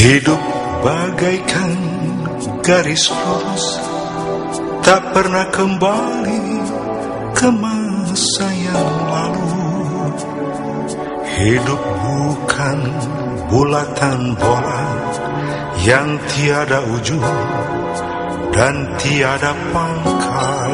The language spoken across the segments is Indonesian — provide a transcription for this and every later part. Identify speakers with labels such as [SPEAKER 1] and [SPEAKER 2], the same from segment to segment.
[SPEAKER 1] Hidup bagaikan garis lurus, tak pernah kembali ke masa yang lalu. Hidup bukan bulatan bola yang tiada ujung dan tiada pangkal.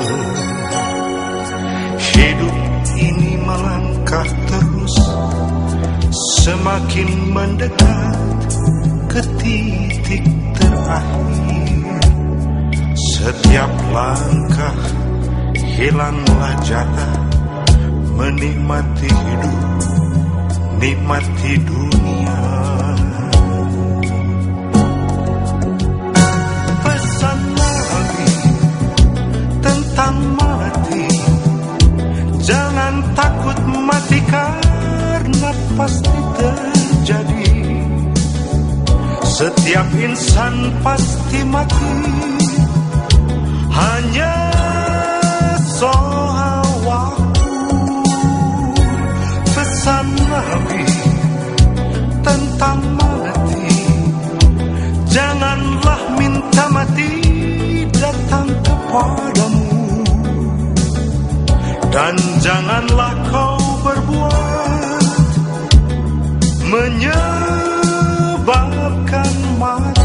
[SPEAKER 1] Hidup ini melangkah terus, semakin mendekat ke titik terakhir. Setiap langkah hilanglah jatah menikmati hidup, nikmati dunia. Pesan Nabi tentang mati, jangan takut mati karena pasti terjadi. Setiap insan pasti mati, hanya soal waktu. Pesan Nabi tentang mati, janganlah minta mati datang kepadamu, dan janganlah kau berbuat menyebabkan mati.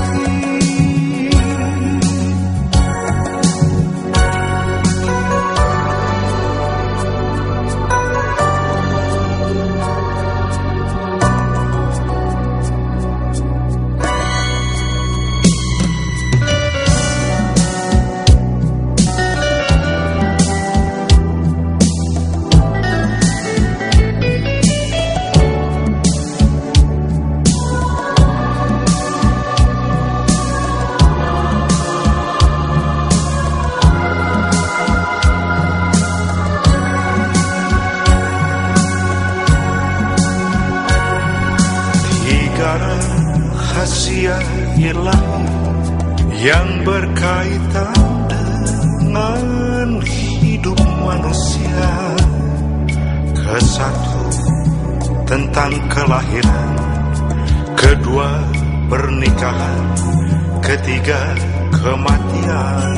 [SPEAKER 1] Rahasia ilahi yang berkaitan dengan hidup manusia. Kesatu tentang kelahiran, kedua pernikahan, ketiga kematian.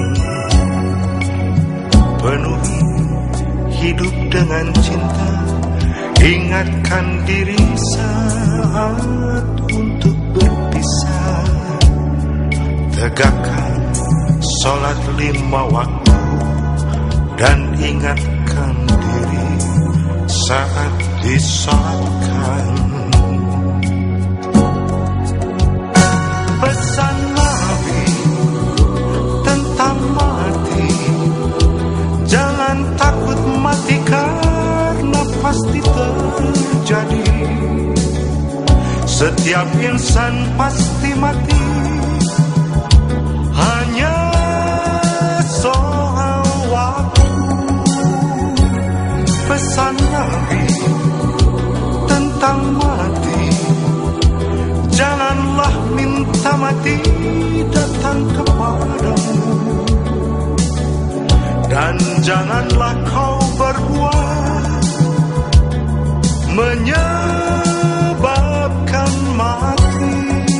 [SPEAKER 1] Penuhi hidup dengan cinta, ingatkan diri saat untuk berpisah. Tegakkan sholat 5 waktu dan ingatkan diri saat disolatkan. Pesan Nabi tentang mati, jangan takut mati karena pasti terjadi. Setiap insan pasti mati, hanya soal waktu. Pesan Nabi tentang mati, janganlah minta mati datang kepadamu, dan janganlah kau berbuat menyebabkan mati.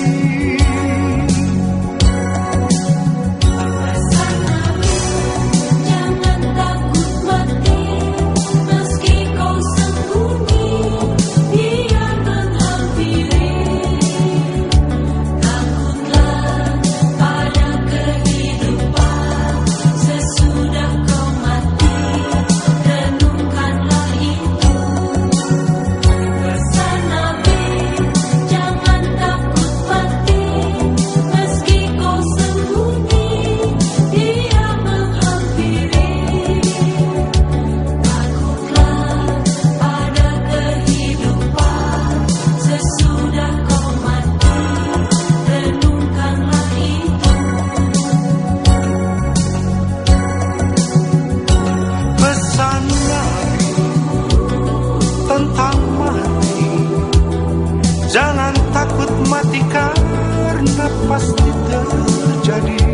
[SPEAKER 1] Jangan takut mati karena pasti terjadi.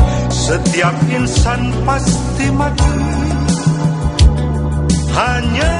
[SPEAKER 1] Setiap insan pasti mati, hanya